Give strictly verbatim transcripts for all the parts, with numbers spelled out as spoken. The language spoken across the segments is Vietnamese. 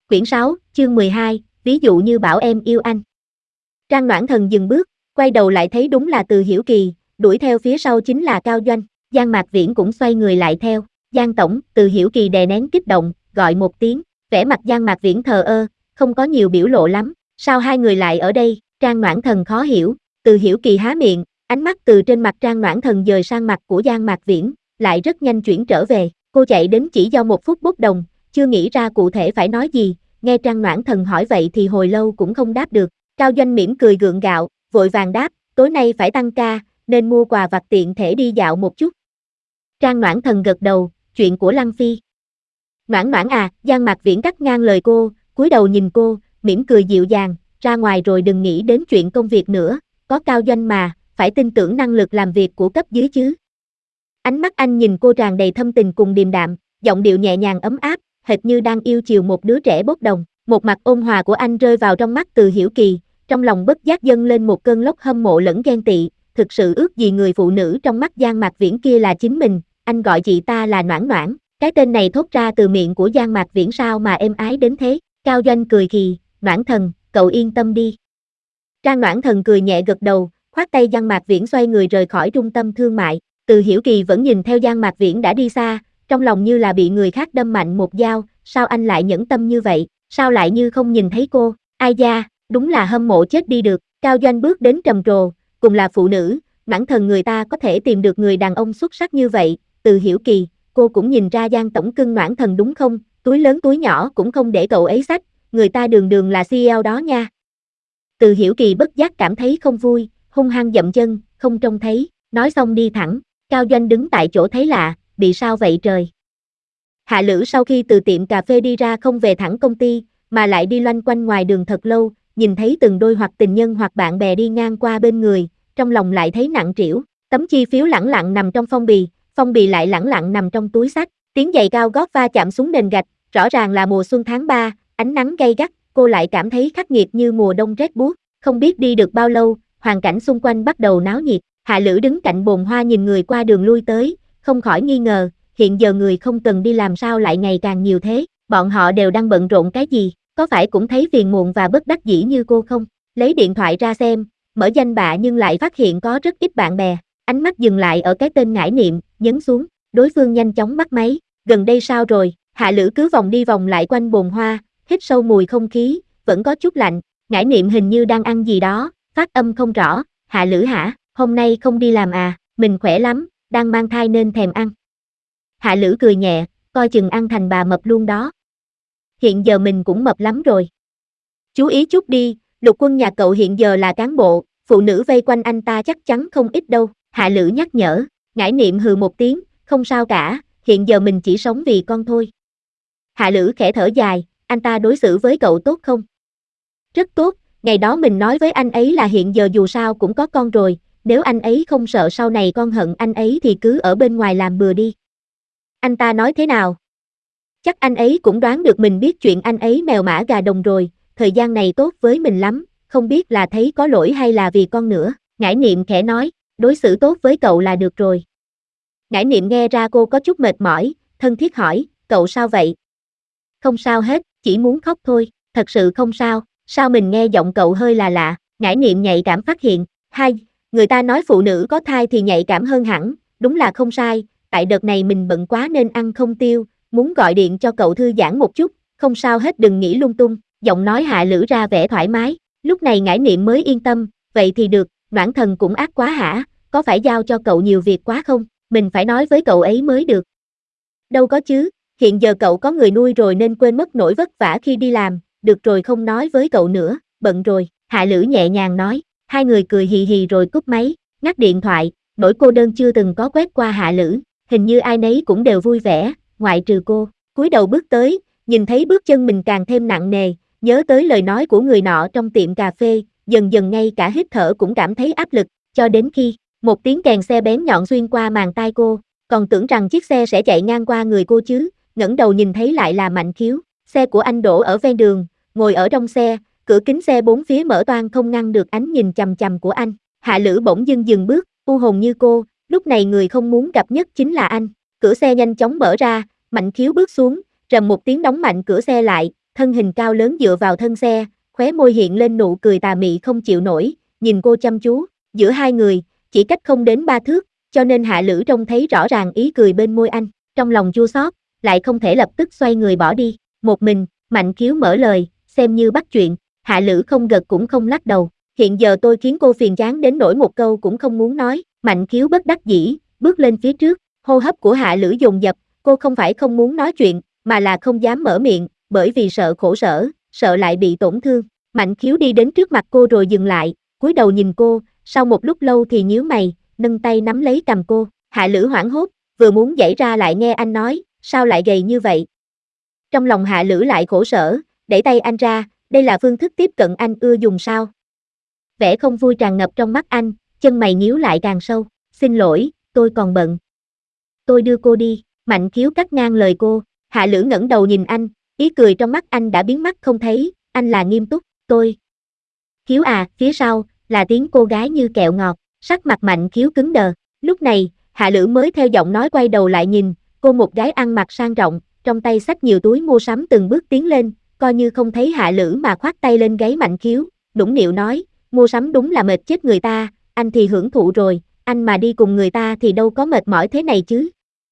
Quyển sáu, chương mười hai, ví dụ như bảo em yêu anh. Trang Noãn Thần dừng bước, quay đầu lại thấy đúng là Từ Hiểu Kỳ, đuổi theo phía sau chính là Cao Doanh, Giang Mạc Viễn cũng xoay người lại theo. Giang tổng, Từ Hiểu Kỳ đè nén kích động, gọi một tiếng, vẻ mặt Giang Mạc Viễn thờ ơ, không có nhiều biểu lộ lắm, sao hai người lại ở đây? Trang Noãn Thần khó hiểu, Từ Hiểu Kỳ há miệng, ánh mắt từ trên mặt Trang Noãn Thần dời sang mặt của Giang Mạc Viễn, lại rất nhanh chuyển trở về, cô chạy đến chỉ do một phút bốc đồng, chưa nghĩ ra cụ thể phải nói gì, nghe Trang Noãn Thần hỏi vậy thì hồi lâu cũng không đáp được. Cao Doanh mỉm cười gượng gạo, vội vàng đáp, tối nay phải tăng ca, nên mua quà vặt tiện thể đi dạo một chút. Trang Noãn Thần gật đầu, chuyện của Lăng Phi. Noãn Noãn à, Giang Mạc Viễn cắt ngang lời cô, cúi đầu nhìn cô, mỉm cười dịu dàng, ra ngoài rồi đừng nghĩ đến chuyện công việc nữa, có Cao Doanh mà, phải tin tưởng năng lực làm việc của cấp dưới chứ. Ánh mắt anh nhìn cô tràn đầy thâm tình cùng điềm đạm, giọng điệu nhẹ nhàng ấm áp, hệt như đang yêu chiều một đứa trẻ bốc đồng. Một mặt ôn hòa của anh rơi vào trong mắt Từ Hiểu Kỳ, trong lòng bất giác dâng lên một cơn lốc hâm mộ lẫn ghen tị, thực sự ước gì người phụ nữ trong mắt Giang Mạc Viễn kia là chính mình, anh gọi chị ta là Noãn Noãn, cái tên này thốt ra từ miệng của Giang Mạc Viễn sao mà êm ái đến thế. Cao Doanh cười khì, Noãn Thần, cậu yên tâm đi. Trang Noãn Thần cười nhẹ gật đầu, khoát tay Giang Mạc Viễn xoay người rời khỏi trung tâm thương mại. Từ Hiểu Kỳ vẫn nhìn theo Giang Mạc Viễn đã đi xa, trong lòng như là bị người khác đâm mạnh một dao, sao anh lại nhẫn tâm như vậy, sao lại như không nhìn thấy cô, ai da, đúng là hâm mộ chết đi được. Cao Doanh bước đến trầm trồ, cùng là phụ nữ, Noãn Thần người ta có thể tìm được người đàn ông xuất sắc như vậy. Từ Hiểu Kỳ, cô cũng nhìn ra Giang tổng cưng Noãn Thần đúng không, túi lớn túi nhỏ cũng không để cậu ấy xách, người ta đường đường là xê e ô đó nha. Từ Hiểu Kỳ bất giác cảm thấy không vui, hung hăng dậm chân, không trông thấy, nói xong đi thẳng. Cao Doanh đứng tại chỗ thấy lạ, bị sao vậy trời. Hạ Lữ sau khi từ tiệm cà phê đi ra không về thẳng công ty, mà lại đi loanh quanh ngoài đường thật lâu, nhìn thấy từng đôi hoặc tình nhân hoặc bạn bè đi ngang qua bên người, trong lòng lại thấy nặng trĩu. Tấm chi phiếu lẳng lặng nằm trong phong bì, phong bì lại lẳng lặng nằm trong túi xách, tiếng giày cao gót va chạm xuống nền gạch, rõ ràng là mùa xuân tháng ba, ánh nắng gay gắt, cô lại cảm thấy khắc nghiệt như mùa đông rét buốt. Không biết đi được bao lâu, hoàn cảnh xung quanh bắt đầu náo nhiệt. Hạ Lữ đứng cạnh bồn hoa nhìn người qua đường lui tới, không khỏi nghi ngờ, hiện giờ người không cần đi làm sao lại ngày càng nhiều thế, bọn họ đều đang bận rộn cái gì, có phải cũng thấy phiền muộn và bất đắc dĩ như cô không? Lấy điện thoại ra xem, mở danh bạ nhưng lại phát hiện có rất ít bạn bè, ánh mắt dừng lại ở cái tên Ngải Niệm, nhấn xuống, đối phương nhanh chóng bắt máy, gần đây sao rồi? Hạ Lữ cứ vòng đi vòng lại quanh bồn hoa, hít sâu mùi không khí, vẫn có chút lạnh, Ngải Niệm hình như đang ăn gì đó, phát âm không rõ, Hạ Lữ hả? Hôm nay không đi làm à, mình khỏe lắm, đang mang thai nên thèm ăn. Hạ Lữ cười nhẹ, coi chừng ăn thành bà mập luôn đó. Hiện giờ mình cũng mập lắm rồi. Chú ý chút đi, Lục Quân nhà cậu hiện giờ là cán bộ, phụ nữ vây quanh anh ta chắc chắn không ít đâu. Hạ Lữ nhắc nhở, Ngải Niệm hừ một tiếng, không sao cả, hiện giờ mình chỉ sống vì con thôi. Hạ Lữ khẽ thở dài, anh ta đối xử với cậu tốt không? Rất tốt, ngày đó mình nói với anh ấy là hiện giờ dù sao cũng có con rồi. Nếu anh ấy không sợ sau này con hận anh ấy thì cứ ở bên ngoài làm bừa đi. Anh ta nói thế nào? Chắc anh ấy cũng đoán được mình biết chuyện anh ấy mèo mã gà đồng rồi, thời gian này tốt với mình lắm, không biết là thấy có lỗi hay là vì con nữa. Ngải Niệm khẽ nói, đối xử tốt với cậu là được rồi. Ngải Niệm nghe ra cô có chút mệt mỏi, thân thiết hỏi, cậu sao vậy? Không sao hết, chỉ muốn khóc thôi, thật sự không sao, sao mình nghe giọng cậu hơi là lạ. Ngải Niệm nhạy cảm phát hiện, hai, người ta nói phụ nữ có thai thì nhạy cảm hơn hẳn, đúng là không sai, tại đợt này mình bận quá nên ăn không tiêu, muốn gọi điện cho cậu thư giãn một chút, không sao hết đừng nghĩ lung tung, giọng nói Hạ Lữ ra vẻ thoải mái, lúc này Ngải Niệm mới yên tâm, vậy thì được, Noãn Thần cũng ác quá hả, có phải giao cho cậu nhiều việc quá không, mình phải nói với cậu ấy mới được. Đâu có chứ, hiện giờ cậu có người nuôi rồi nên quên mất nỗi vất vả khi đi làm, được rồi không nói với cậu nữa, bận rồi, Hạ Lữ nhẹ nhàng nói. Hai người cười hì hì rồi cúp máy, ngắt điện thoại, nỗi cô đơn chưa từng có quét qua Hạ Lữ, hình như ai nấy cũng đều vui vẻ, ngoại trừ cô. Cúi đầu bước tới, nhìn thấy bước chân mình càng thêm nặng nề, nhớ tới lời nói của người nọ trong tiệm cà phê, dần dần ngay cả hít thở cũng cảm thấy áp lực, cho đến khi một tiếng kèn xe bén nhọn xuyên qua màng tai cô, còn tưởng rằng chiếc xe sẽ chạy ngang qua người cô chứ, ngẩng đầu nhìn thấy lại là Mạnh Khiếu, xe của anh đổ ở ven đường, ngồi ở trong xe. Cửa kính xe bốn phía mở toang không ngăn được ánh nhìn chằm chằm của anh. Hạ Lữ bỗng dưng dừng bước, u hồn như cô, lúc này người không muốn gặp nhất chính là anh. Cửa xe nhanh chóng mở ra, Mạnh Khiếu bước xuống, rầm một tiếng đóng mạnh cửa xe lại, thân hình cao lớn dựa vào thân xe, khóe môi hiện lên nụ cười tà mị không chịu nổi, nhìn cô chăm chú, giữa hai người, chỉ cách không đến ba thước, cho nên Hạ Lữ trông thấy rõ ràng ý cười bên môi anh, trong lòng chua xót, lại không thể lập tức xoay người bỏ đi, một mình, Mạnh Khiếu mở lời, xem như bắt chuyện, Hạ Lữ không gật cũng không lắc đầu, hiện giờ tôi khiến cô phiền chán đến nỗi một câu cũng không muốn nói, Mạnh Khiếu bất đắc dĩ, bước lên phía trước, hô hấp của Hạ Lữ dồn dập, cô không phải không muốn nói chuyện, mà là không dám mở miệng, bởi vì sợ khổ sở, sợ lại bị tổn thương, Mạnh Khiếu đi đến trước mặt cô rồi dừng lại, cúi đầu nhìn cô, sau một lúc lâu thì nhíu mày, nâng tay nắm lấy cằm cô, Hạ Lữ hoảng hốt, vừa muốn giãy ra lại nghe anh nói, sao lại gầy như vậy? Trong lòng Hạ Lữ lại khổ sở, đẩy tay anh ra, đây là phương thức tiếp cận anh ưa dùng sao? Vẻ không vui tràn ngập trong mắt anh, chân mày nhíu lại càng sâu, xin lỗi, tôi còn bận. Tôi đưa cô đi, Mạnh Khiếu cắt ngang lời cô, Hạ Lữ ngẩng đầu nhìn anh, ý cười trong mắt anh đã biến mất không thấy, anh là nghiêm túc, tôi. Khiếu à, phía sau, là tiếng cô gái như kẹo ngọt, sắc mặt Mạnh Khiếu cứng đờ, lúc này, Hạ Lữ mới theo giọng nói quay đầu lại nhìn, cô một gái ăn mặc sang trọng, trong tay xách nhiều túi mua sắm từng bước tiến lên, coi như không thấy Hạ Lữ mà khoác tay lên gáy Mạnh Khiếu, nũng nịu nói, mua sắm đúng là mệt chết người ta, anh thì hưởng thụ rồi, anh mà đi cùng người ta thì đâu có mệt mỏi thế này chứ.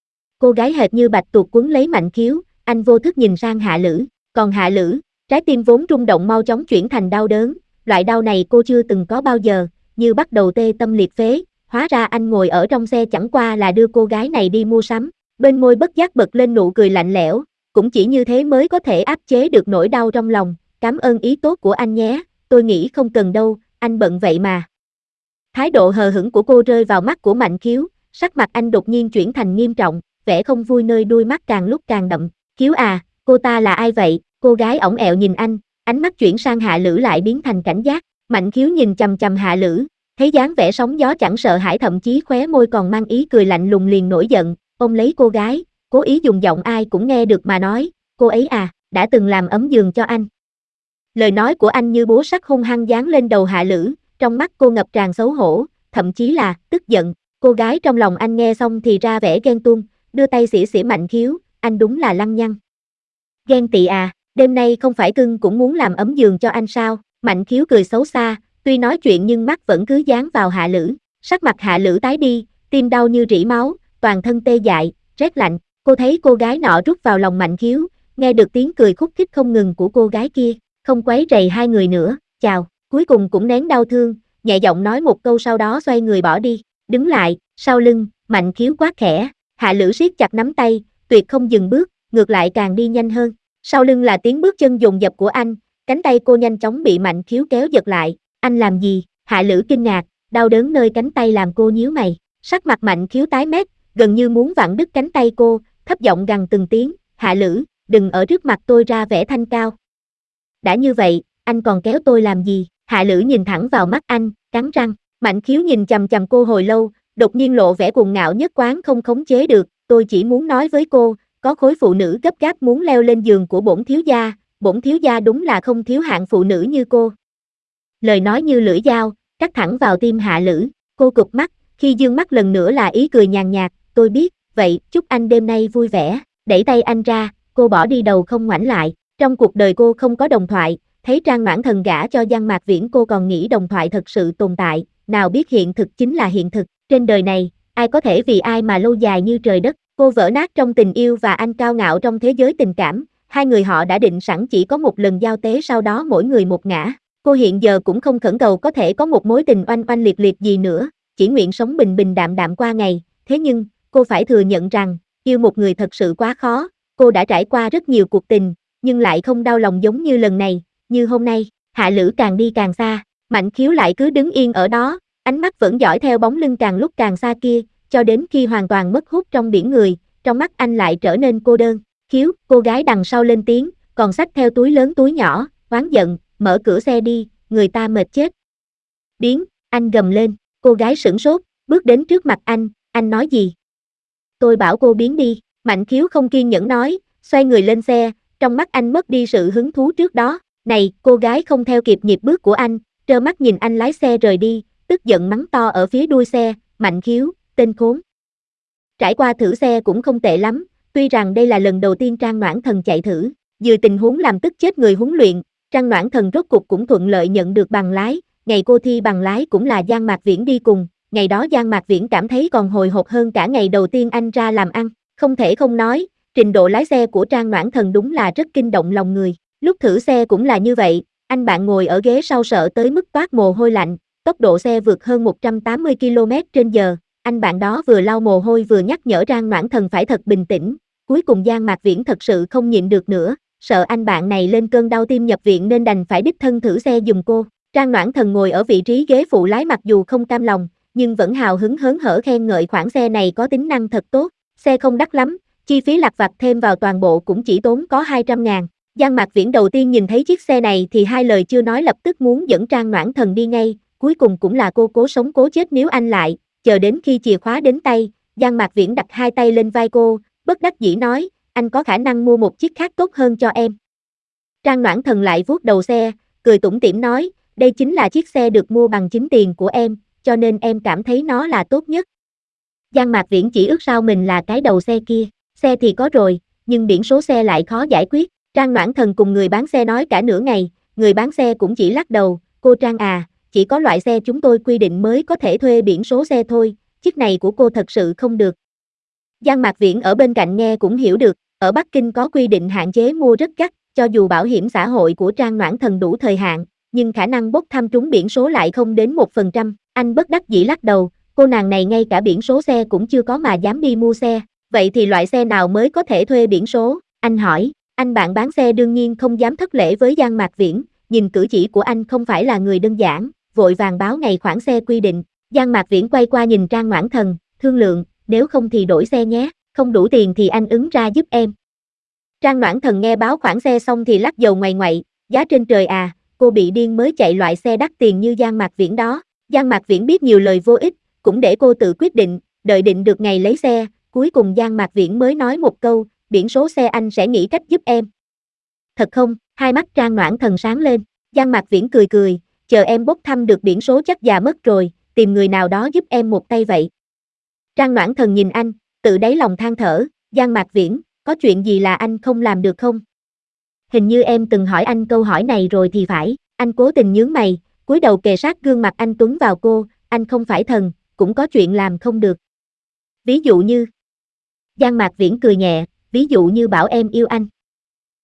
Cô gái hệt như bạch tuộc quấn lấy Mạnh Khiếu, anh vô thức nhìn sang Hạ Lữ, còn Hạ Lữ, trái tim vốn rung động mau chóng chuyển thành đau đớn, loại đau này cô chưa từng có bao giờ, như bắt đầu tê tâm liệt phế, hóa ra anh ngồi ở trong xe chẳng qua là đưa cô gái này đi mua sắm, bên môi bất giác bật lên nụ cười lạnh lẽo, cũng chỉ như thế mới có thể áp chế được nỗi đau trong lòng, cảm ơn ý tốt của anh nhé, tôi nghĩ không cần đâu, anh bận vậy mà. Thái độ hờ hững của cô rơi vào mắt của Mạnh Khiếu, sắc mặt anh đột nhiên chuyển thành nghiêm trọng, vẻ không vui nơi đuôi mắt càng lúc càng đậm, Khiếu à, cô ta là ai vậy? Cô gái ỏng ẹo nhìn anh, ánh mắt chuyển sang Hạ Lữ lại biến thành cảnh giác, Mạnh Khiếu nhìn chằm chằm Hạ Lữ, thấy dáng vẻ sóng gió chẳng sợ hãi thậm chí khóe môi còn mang ý cười lạnh lùng liền nổi giận, ôm lấy cô gái, cố ý dùng giọng ai cũng nghe được mà nói, cô ấy à, đã từng làm ấm giường cho anh. Lời nói của anh như búa sắt hung hăng giáng lên đầu Hạ Lữ, trong mắt cô ngập tràn xấu hổ, thậm chí là tức giận, cô gái trong lòng anh nghe xong thì ra vẻ ghen tuông, đưa tay xỉa xỉa Mạnh Khiếu, anh đúng là lăng nhăng. Ghen tị à, đêm nay không phải cưng cũng muốn làm ấm giường cho anh sao? Mạnh Khiếu cười xấu xa, tuy nói chuyện nhưng mắt vẫn cứ dán vào Hạ Lữ, sắc mặt Hạ Lữ tái đi, tim đau như rỉ máu, toàn thân tê dại, rét lạnh, cô thấy cô gái nọ rút vào lòng Mạnh Khiếu, nghe được tiếng cười khúc khích không ngừng của cô gái kia, không quấy rầy hai người nữa, chào, cuối cùng cũng nén đau thương, nhẹ giọng nói một câu sau đó xoay người bỏ đi, đứng lại, sau lưng, Mạnh Khiếu quát khẽ, Hạ Lữ siết chặt nắm tay, tuyệt không dừng bước, ngược lại càng đi nhanh hơn, sau lưng là tiếng bước chân dồn dập của anh, cánh tay cô nhanh chóng bị Mạnh Khiếu kéo giật lại, anh làm gì? Hạ Lữ kinh ngạc, đau đớn nơi cánh tay làm cô nhíu mày, sắc mặt Mạnh Khiếu tái mét, gần như muốn vặn đứt cánh tay cô, thấp giọng gằn từng tiếng, Hạ Lữ, đừng ở trước mặt tôi ra vẻ thanh cao. Đã như vậy, anh còn kéo tôi làm gì? Hạ Lữ nhìn thẳng vào mắt anh, cắn răng, Mạnh Khiếu nhìn chằm chằm cô hồi lâu, đột nhiên lộ vẻ cuồng ngạo nhất quán không khống chế được, tôi chỉ muốn nói với cô, có khối phụ nữ gấp gáp muốn leo lên giường của bổn thiếu gia, bổn thiếu gia đúng là không thiếu hạng phụ nữ như cô. Lời nói như lưỡi dao, cắt thẳng vào tim Hạ Lữ, cô cụp mắt, khi dương mắt lần nữa là ý cười nhàn nhạt, tôi biết, vậy, chúc anh đêm nay vui vẻ, đẩy tay anh ra, cô bỏ đi đầu không ngoảnh lại, trong cuộc đời cô không có đồng thoại, thấy Trang Noãn Thần gả cho Giang Mạc Viễn cô còn nghĩ đồng thoại thật sự tồn tại, nào biết hiện thực chính là hiện thực, trên đời này, ai có thể vì ai mà lâu dài như trời đất, cô vỡ nát trong tình yêu và anh cao ngạo trong thế giới tình cảm, hai người họ đã định sẵn chỉ có một lần giao tế sau đó mỗi người một ngã, cô hiện giờ cũng không khẩn cầu có thể có một mối tình oanh oanh liệt liệt gì nữa, chỉ nguyện sống bình bình đạm đạm qua ngày, thế nhưng, cô phải thừa nhận rằng, yêu một người thật sự quá khó, cô đã trải qua rất nhiều cuộc tình, nhưng lại không đau lòng giống như lần này, như hôm nay, Hạ Lữ càng đi càng xa, Mạnh Khiếu lại cứ đứng yên ở đó, ánh mắt vẫn dõi theo bóng lưng càng lúc càng xa kia, cho đến khi hoàn toàn mất hút trong biển người, trong mắt anh lại trở nên cô đơn, Khiếu, cô gái đằng sau lên tiếng, còn xách theo túi lớn túi nhỏ, oán giận, mở cửa xe đi, người ta mệt chết. Biến, anh gầm lên, cô gái sửng sốt, bước đến trước mặt anh, anh nói gì? Tôi bảo cô biến đi, Mạnh Khiếu không kiên nhẫn nói, xoay người lên xe, trong mắt anh mất đi sự hứng thú trước đó, này, cô gái không theo kịp nhịp bước của anh, trơ mắt nhìn anh lái xe rời đi, tức giận mắng to ở phía đuôi xe, Mạnh Khiếu, tên khốn. Trải qua thử xe cũng không tệ lắm, tuy rằng đây là lần đầu tiên Trang Noãn Thần chạy thử, Vừa tình huống làm tức chết người huấn luyện, Trang Noãn Thần rốt cục cũng thuận lợi nhận được bằng lái, ngày cô thi bằng lái cũng là Giang Mạc Viễn đi cùng, ngày đó Giang Mạc Viễn cảm thấy còn hồi hộp hơn cả ngày đầu tiên anh ra làm ăn, không thể không nói, trình độ lái xe của Trang Noãn Thần đúng là rất kinh động lòng người, lúc thử xe cũng là như vậy, anh bạn ngồi ở ghế sau sợ tới mức toát mồ hôi lạnh, tốc độ xe vượt hơn một trăm tám mươi ki lô mét trên giờ, anh bạn đó vừa lau mồ hôi vừa nhắc nhở Trang Noãn Thần phải thật bình tĩnh, cuối cùng Giang Mạc Viễn thật sự không nhịn được nữa, sợ anh bạn này lên cơn đau tim nhập viện nên đành phải đích thân thử xe giùm cô. Trang Noãn Thần ngồi ở vị trí ghế phụ lái mặc dù không cam lòng, nhưng vẫn hào hứng hớn hở khen ngợi khoản xe này có tính năng thật tốt, xe không đắt lắm, chi phí lặt vặt thêm vào toàn bộ cũng chỉ tốn có hai trăm ngàn. Giang Mạc Viễn đầu tiên nhìn thấy chiếc xe này thì hai lời chưa nói lập tức muốn dẫn Trang Noãn Thần đi ngay, cuối cùng cũng là cô cố sống cố chết níu anh lại, chờ đến khi chìa khóa đến tay, Giang Mạc Viễn đặt hai tay lên vai cô, bất đắc dĩ nói, anh có khả năng mua một chiếc khác tốt hơn cho em. Trang Noãn Thần lại vuốt đầu xe, cười tủm tỉm nói, đây chính là chiếc xe được mua bằng chính tiền của em, cho nên em cảm thấy nó là tốt nhất. Giang Mạc Viễn chỉ ước sao mình là cái đầu xe kia, xe thì có rồi, nhưng biển số xe lại khó giải quyết. Trang Noãn Thần cùng người bán xe nói cả nửa ngày, người bán xe cũng chỉ lắc đầu, cô Trang à, chỉ có loại xe chúng tôi quy định mới có thể thuê biển số xe thôi, chiếc này của cô thật sự không được. Giang Mạc Viễn ở bên cạnh nghe cũng hiểu được, ở Bắc Kinh có quy định hạn chế mua rất gắt, cho dù bảo hiểm xã hội của Trang Noãn Thần đủ thời hạn, nhưng khả năng bốc thăm trúng biển số lại không đến một phần trăm, anh bất đắc dĩ lắc đầu, cô nàng này ngay cả biển số xe cũng chưa có mà dám đi mua xe, vậy thì loại xe nào mới có thể thuê biển số, anh hỏi, anh bạn bán xe đương nhiên không dám thất lễ với Giang Mạc Viễn, nhìn cử chỉ của anh không phải là người đơn giản, vội vàng báo ngày khoản xe quy định, Giang Mạc Viễn quay qua nhìn Trang Noãn Thần, thương lượng, nếu không thì đổi xe nhé, không đủ tiền thì anh ứng ra giúp em. Trang Noãn Thần nghe báo khoản xe xong thì lắc đầu ngoại ngoại, giá trên trời à, cô bị điên mới chạy loại xe đắt tiền như Giang Mạc Viễn đó. Giang Mạc Viễn biết nhiều lời vô ích, cũng để cô tự quyết định, đợi định được ngày lấy xe, cuối cùng Giang Mạc Viễn mới nói một câu, biển số xe anh sẽ nghĩ cách giúp em. Thật không? Hai mắt Trang Noãn Thần sáng lên, Giang Mạc Viễn cười cười, chờ em bốc thăm được biển số chắc già mất rồi, tìm người nào đó giúp em một tay vậy. Trang Noãn Thần nhìn anh, tự đáy lòng than thở, Giang Mạc Viễn, có chuyện gì là anh không làm được không? Hình như em từng hỏi anh câu hỏi này rồi thì phải, anh cố tình nhướng mày, cúi đầu kề sát gương mặt anh Tuấn vào cô, anh không phải thần, cũng có chuyện làm không được. Ví dụ như, Giang Mạc Viễn cười nhẹ, ví dụ như bảo em yêu anh.